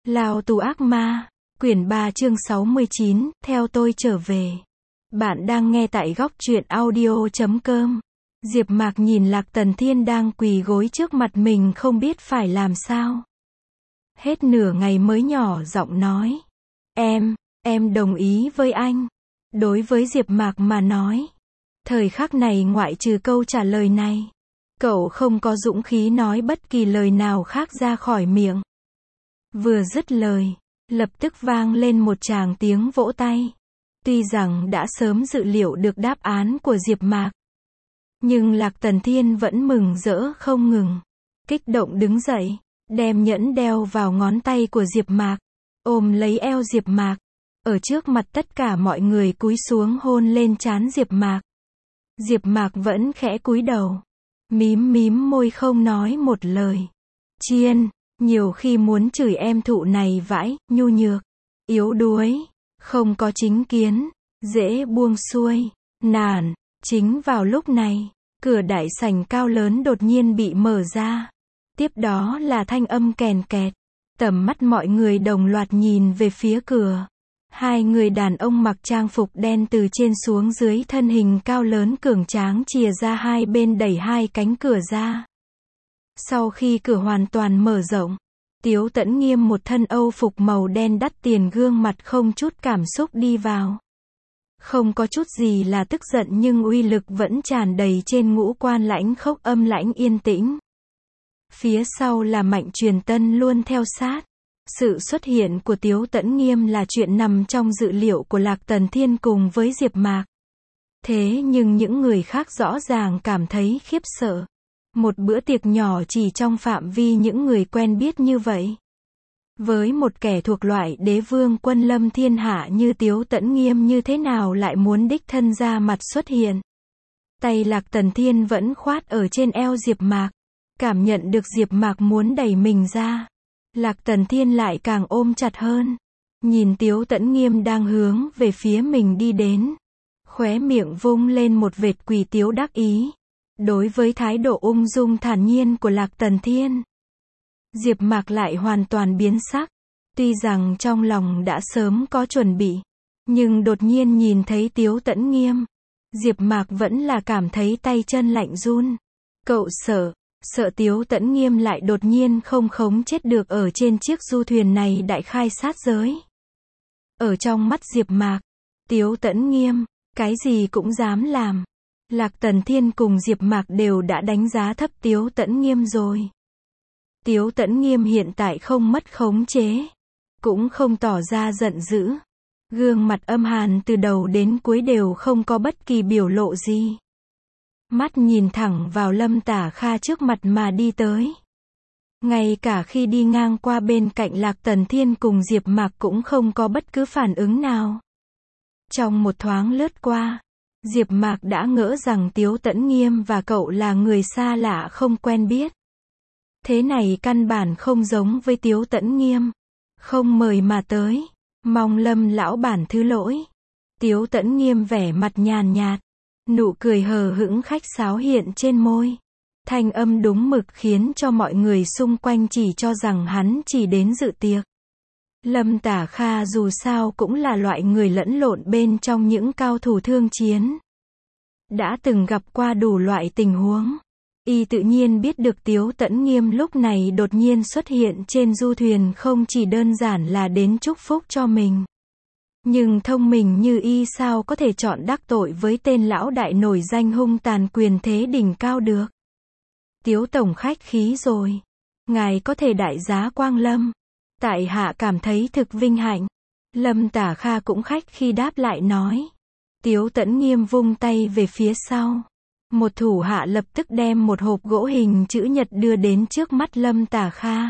Lao tù ác ma, quyển 3 chương 69, theo tôi trở về. Bạn đang nghe tại góc truyện audio.com. Diệp Mạc nhìn Lạc Tần Thiên đang quỳ gối trước mặt mình không biết phải làm sao. Hết nửa ngày mới nhỏ giọng nói. Em đồng ý với anh. Đối với Diệp Mạc mà nói, thời khắc này ngoại trừ câu trả lời này, cậu không có dũng khí nói bất kỳ lời nào khác ra khỏi miệng. Vừa dứt lời, lập tức vang lên một tràng tiếng vỗ tay. Tuy rằng đã sớm dự liệu được đáp án của Diệp Mạc, nhưng Lạc Tần Thiên vẫn mừng rỡ không ngừng. Kích động đứng dậy, đem nhẫn đeo vào ngón tay của Diệp Mạc, ôm lấy eo Diệp Mạc, ở trước mặt tất cả mọi người cúi xuống hôn lên trán Diệp Mạc. Diệp Mạc vẫn khẽ cúi đầu, mím môi không nói một lời. Chiên, nhiều khi muốn chửi em thụ này vãi, nhu nhược, yếu đuối, không có chính kiến, dễ buông xuôi, nản. Chính vào lúc này, cửa đại sảnh cao lớn đột nhiên bị mở ra. Tiếp đó là thanh âm kèn kẹt. Tầm mắt mọi người đồng loạt nhìn về phía cửa. Hai người đàn ông mặc trang phục đen từ trên xuống dưới, thân hình cao lớn cường tráng chìa ra hai bên đẩy hai cánh cửa ra. Sau khi cửa hoàn toàn mở rộng, Tiếu Tẫn Nghiêm một thân Âu phục màu đen đắt tiền, gương mặt không chút cảm xúc đi vào. Không có chút gì là tức giận, nhưng uy lực vẫn tràn đầy trên ngũ quan lãnh khốc âm lãnh yên tĩnh. Phía sau là Mạnh Truyền Tân luôn theo sát. Sự xuất hiện của Tiếu Tẫn Nghiêm là chuyện nằm trong dự liệu của Lạc Tần Thiên cùng với Diệp Mạc. Thế nhưng những người khác rõ ràng cảm thấy khiếp sợ. Một bữa tiệc nhỏ chỉ trong phạm vi những người quen biết như vậy, với một kẻ thuộc loại đế vương quân lâm thiên hạ như Tiếu Tẫn Nghiêm, như thế nào lại muốn đích thân ra mặt xuất hiện. Tay Lạc Tần Thiên vẫn khoát ở trên eo Diệp Mạc. Cảm nhận được Diệp Mạc muốn đẩy mình ra, Lạc Tần Thiên lại càng ôm chặt hơn. Nhìn Tiếu Tẫn Nghiêm đang hướng về phía mình đi đến, khóe miệng vung lên một vệt quỷ tiếu đắc ý. Đối với thái độ ung dung thản nhiên của Lạc Tần Thiên, Diệp Mạc lại hoàn toàn biến sắc. Tuy rằng trong lòng đã sớm có chuẩn bị, nhưng đột nhiên nhìn thấy Tiếu Tẫn Nghiêm, Diệp Mạc vẫn là cảm thấy tay chân lạnh run. Cậu sợ Tiếu Tẫn Nghiêm lại đột nhiên không khống chết được ở trên chiếc du thuyền này đại khai sát giới. Ở trong mắt Diệp Mạc, Tiếu Tẫn Nghiêm, cái gì cũng dám làm. Lạc Tần Thiên cùng Diệp Mạc đều đã đánh giá thấp Tiếu Tẫn Nghiêm rồi. Tiếu Tẫn Nghiêm hiện tại không mất khống chế, cũng không tỏ ra giận dữ. Gương mặt âm hàn từ đầu đến cuối đều không có bất kỳ biểu lộ gì. Mắt nhìn thẳng vào Lâm Tả Kha trước mặt mà đi tới. Ngay cả khi đi ngang qua bên cạnh Lạc Tần Thiên cùng Diệp Mạc cũng không có bất cứ phản ứng nào. Trong một thoáng lướt qua, Diệp Mạc đã ngỡ rằng Tiếu Tẫn Nghiêm và cậu là người xa lạ không quen biết. Thế này căn bản không giống với Tiếu Tẫn Nghiêm. Không mời mà tới, mong Lâm lão bản thứ lỗi. Tiếu Tẫn Nghiêm vẻ mặt nhàn nhạt, nụ cười hờ hững khách sáo hiện trên môi. Thanh âm đúng mực khiến cho mọi người xung quanh chỉ cho rằng hắn chỉ đến dự tiệc. Lâm Tả Kha dù sao cũng là loại người lẫn lộn bên trong những cao thủ thương chiến, đã từng gặp qua đủ loại tình huống. Y tự nhiên biết được Tiếu Tẫn Nghiêm lúc này đột nhiên xuất hiện trên du thuyền không chỉ đơn giản là đến chúc phúc cho mình. Nhưng thông minh như Y sao có thể chọn đắc tội với tên lão đại nổi danh hung tàn quyền thế đỉnh cao được. Tiếu tổng khách khí rồi. Ngài có thể đại giá quang lâm. Tại hạ cảm thấy thực vinh hạnh. Lâm Tả Kha cũng khách khi đáp lại nói. Tiếu Tẫn Nghiêm vung tay về phía sau. Một thủ hạ lập tức đem một hộp gỗ hình chữ nhật đưa đến trước mắt Lâm Tả Kha.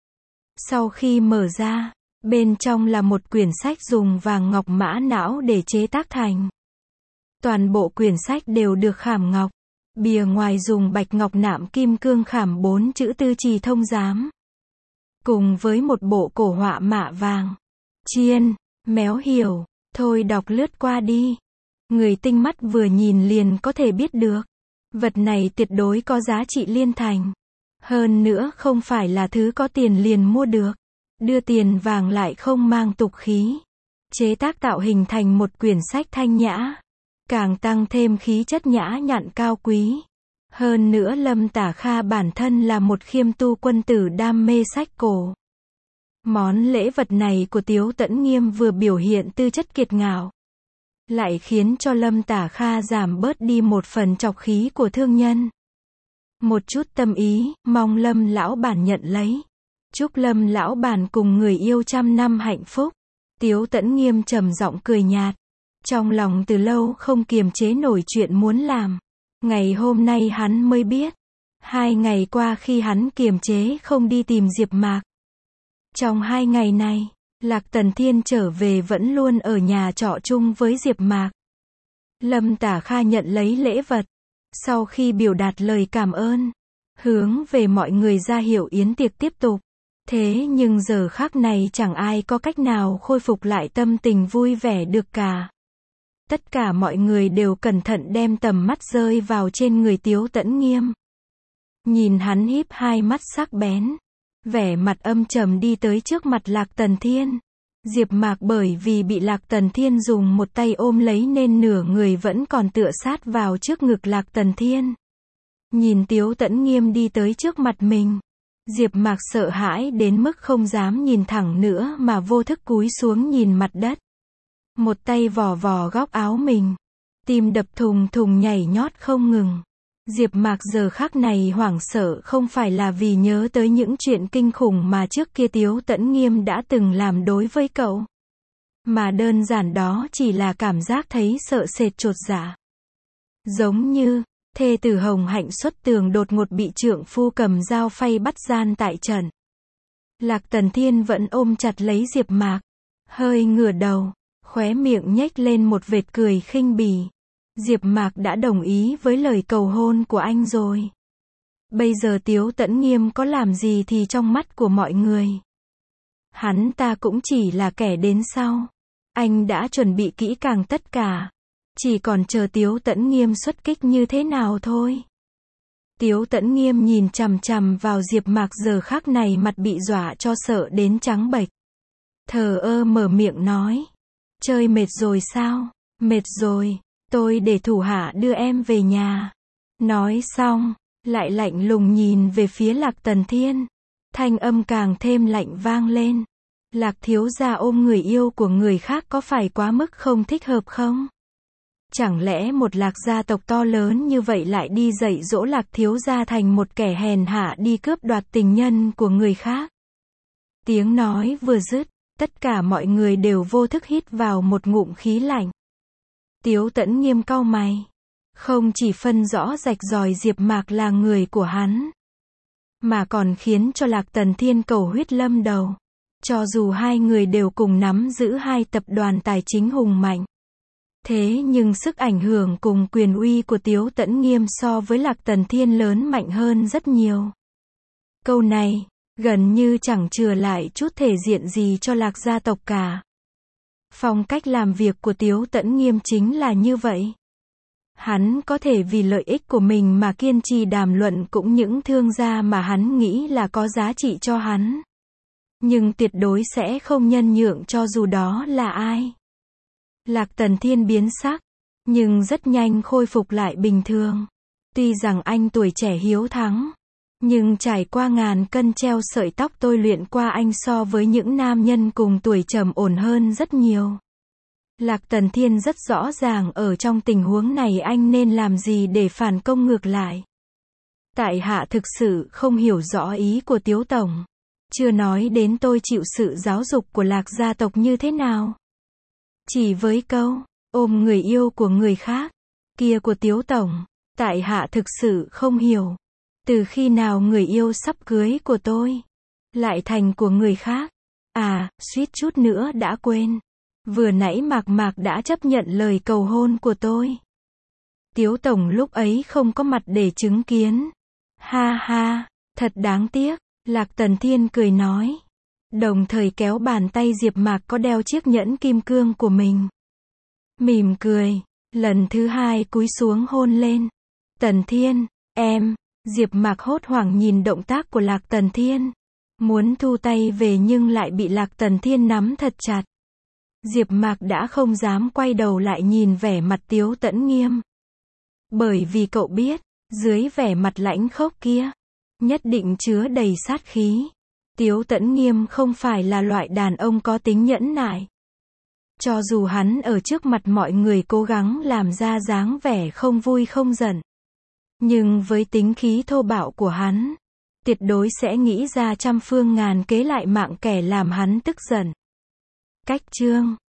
Sau khi mở ra, bên trong là một quyển sách dùng vàng ngọc mã não để chế tác thành. Toàn bộ quyển sách đều được khảm ngọc. Bìa ngoài dùng bạch ngọc nạm kim cương khảm 4 chữ Tư Trì Thông Giám. Cùng với một bộ cổ họa mạ vàng. Chiên, méo hiểu, thôi đọc lướt qua đi. Người tinh mắt vừa nhìn liền có thể biết được. Vật này tuyệt đối có giá trị liên thành. Hơn nữa không phải là thứ có tiền liền mua được. đưa tiền vàng lại không mang tục khí. Chế tác tạo hình thành một quyển sách thanh nhã, càng tăng thêm khí chất nhã nhặn cao quý. Hơn nữa Lâm Tả Kha bản thân là một khiêm tu quân tử đam mê sách cổ. Món lễ vật này của Tiếu Tẫn Nghiêm vừa biểu hiện tư chất kiệt ngạo, lại khiến cho Lâm Tả Kha giảm bớt đi một phần trọc khí của thương nhân. Một chút tâm ý, mong Lâm lão bản nhận lấy. Chúc Lâm lão bản cùng người yêu trăm năm hạnh phúc. Tiếu Tẫn Nghiêm trầm giọng cười nhạt. Trong lòng từ lâu không kiềm chế nổi chuyện muốn làm. Ngày hôm nay hắn mới biết. 2 ngày qua khi hắn kiềm chế không đi tìm Diệp Mạc. Trong 2 ngày này, Lạc Tần Thiên trở về vẫn luôn ở nhà trọ chung với Diệp Mạc. Lâm Tả Kha nhận lấy lễ vật. Sau khi biểu đạt lời cảm ơn, hướng về mọi người ra hiệu yến tiệc tiếp tục. Thế nhưng giờ khắc này chẳng ai có cách nào khôi phục lại tâm tình vui vẻ được cả. Tất cả mọi người đều cẩn thận đem tầm mắt rơi vào trên người Tiếu Tẫn Nghiêm. Nhìn hắn híp hai mắt sắc bén, vẻ mặt âm trầm đi tới trước mặt Lạc Tần Thiên. Diệp Mạc bởi vì bị Lạc Tần Thiên dùng một tay ôm lấy nên nửa người vẫn còn tựa sát vào trước ngực Lạc Tần Thiên. Nhìn Tiếu Tẫn Nghiêm đi tới trước mặt mình, Diệp Mạc sợ hãi đến mức không dám nhìn thẳng nữa mà vô thức cúi xuống nhìn mặt đất. Một tay vò vò góc áo mình, tim đập thùng thùng nhảy nhót không ngừng. Diệp Mạc giờ khắc này hoảng sợ không phải là vì nhớ tới những chuyện kinh khủng mà trước kia Tiếu Tẫn Nghiêm đã từng làm đối với cậu, mà đơn giản đó chỉ là cảm giác thấy sợ sệt chột dạ. Giống như thê tử Hồng Hạnh xuất tường đột ngột bị trượng phu cầm dao phay bắt gian tại trận. Lạc Tần Thiên vẫn ôm chặt lấy Diệp Mạc, hơi ngửa đầu, khóe miệng nhếch lên một vệt cười khinh bỉ. Diệp Mạc đã đồng ý với lời cầu hôn của anh rồi. Bây giờ Tiếu Tẫn Nghiêm có làm gì thì trong mắt của mọi người, hắn ta cũng chỉ là kẻ đến sau. Anh đã chuẩn bị kỹ càng tất cả, chỉ còn chờ Tiếu Tẫn Nghiêm xuất kích như thế nào thôi. Tiếu Tẫn Nghiêm nhìn chằm chằm vào Diệp Mạc giờ khắc này mặt bị dọa cho sợ đến trắng bệch. Thờ ơ mở miệng nói. Chơi mệt rồi sao? Mệt rồi, tôi để thủ hạ đưa em về nhà. Nói xong, lại lạnh lùng nhìn về phía Lạc Tần Thiên. Thanh âm càng thêm lạnh vang lên. Lạc thiếu gia ôm người yêu của người khác có phải quá mức không thích hợp không? Chẳng lẽ một Lạc gia tộc to lớn như vậy lại đi dạy dỗ Lạc thiếu gia thành một kẻ hèn hạ đi cướp đoạt tình nhân của người khác? Tiếng nói vừa dứt, tất cả mọi người đều vô thức hít vào một ngụm khí lạnh. Tiếu Tẫn Nghiêm cau mày, không chỉ phân rõ rạch ròi Diệp Mạc là người của hắn, mà còn khiến cho Lạc Tần Thiên cầu huyết lâm đầu. Cho dù hai người đều cùng nắm giữ hai tập đoàn tài chính hùng mạnh, thế nhưng sức ảnh hưởng cùng quyền uy của Tiếu Tẫn Nghiêm so với Lạc Tần Thiên lớn mạnh hơn rất nhiều. Câu này gần như chẳng chừa lại chút thể diện gì cho Lạc gia tộc cả. Phong cách làm việc của Tiếu Tẫn Nghiêm chính là như vậy. Hắn có thể vì lợi ích của mình mà kiên trì đàm luận cũng những thương gia mà hắn nghĩ là có giá trị cho hắn. Nhưng tuyệt đối sẽ không nhân nhượng cho dù đó là ai. Lạc Tần Thiên biến sắc, nhưng rất nhanh khôi phục lại bình thường. Tuy rằng anh tuổi trẻ hiếu thắng, nhưng trải qua ngàn cân treo sợi tóc tôi luyện qua anh so với những nam nhân cùng tuổi trầm ổn hơn rất nhiều. Lạc Tần Thiên rất rõ ràng ở trong tình huống này anh nên làm gì để phản công ngược lại. Tại hạ thực sự không hiểu rõ ý của Tiếu Tổng. Chưa nói đến tôi chịu sự giáo dục của Lạc gia tộc như thế nào. Chỉ với câu, ôm người yêu của người khác, kia của Tiếu Tổng, tại hạ thực sự không hiểu. Từ khi nào người yêu sắp cưới của tôi lại thành của người khác? À, suýt chút nữa đã quên. Vừa nãy Mạc Mạc đã chấp nhận lời cầu hôn của tôi. Tiếu Tổng lúc ấy không có mặt để chứng kiến. Ha ha, thật đáng tiếc. Lạc Tần Thiên cười nói. Đồng thời kéo bàn tay Diệp Mạc có đeo chiếc nhẫn kim cương của mình. Mỉm cười, lần thứ hai cúi xuống hôn lên. Tần Thiên, em. Diệp Mạc hốt hoảng nhìn động tác của Lạc Tần Thiên. Muốn thu tay về nhưng lại bị Lạc Tần Thiên nắm thật chặt. Diệp Mạc đã không dám quay đầu lại nhìn vẻ mặt Tiếu Tẫn Nghiêm. Bởi vì cậu biết, dưới vẻ mặt lãnh khốc kia, nhất định chứa đầy sát khí. Tiếu Tẫn Nghiêm không phải là loại đàn ông có tính nhẫn nại. Cho dù hắn ở trước mặt mọi người cố gắng làm ra dáng vẻ không vui không giận, nhưng với tính khí thô bạo của hắn, tuyệt đối sẽ nghĩ ra trăm phương ngàn kế lại mạng kẻ làm hắn tức giận. Cách chương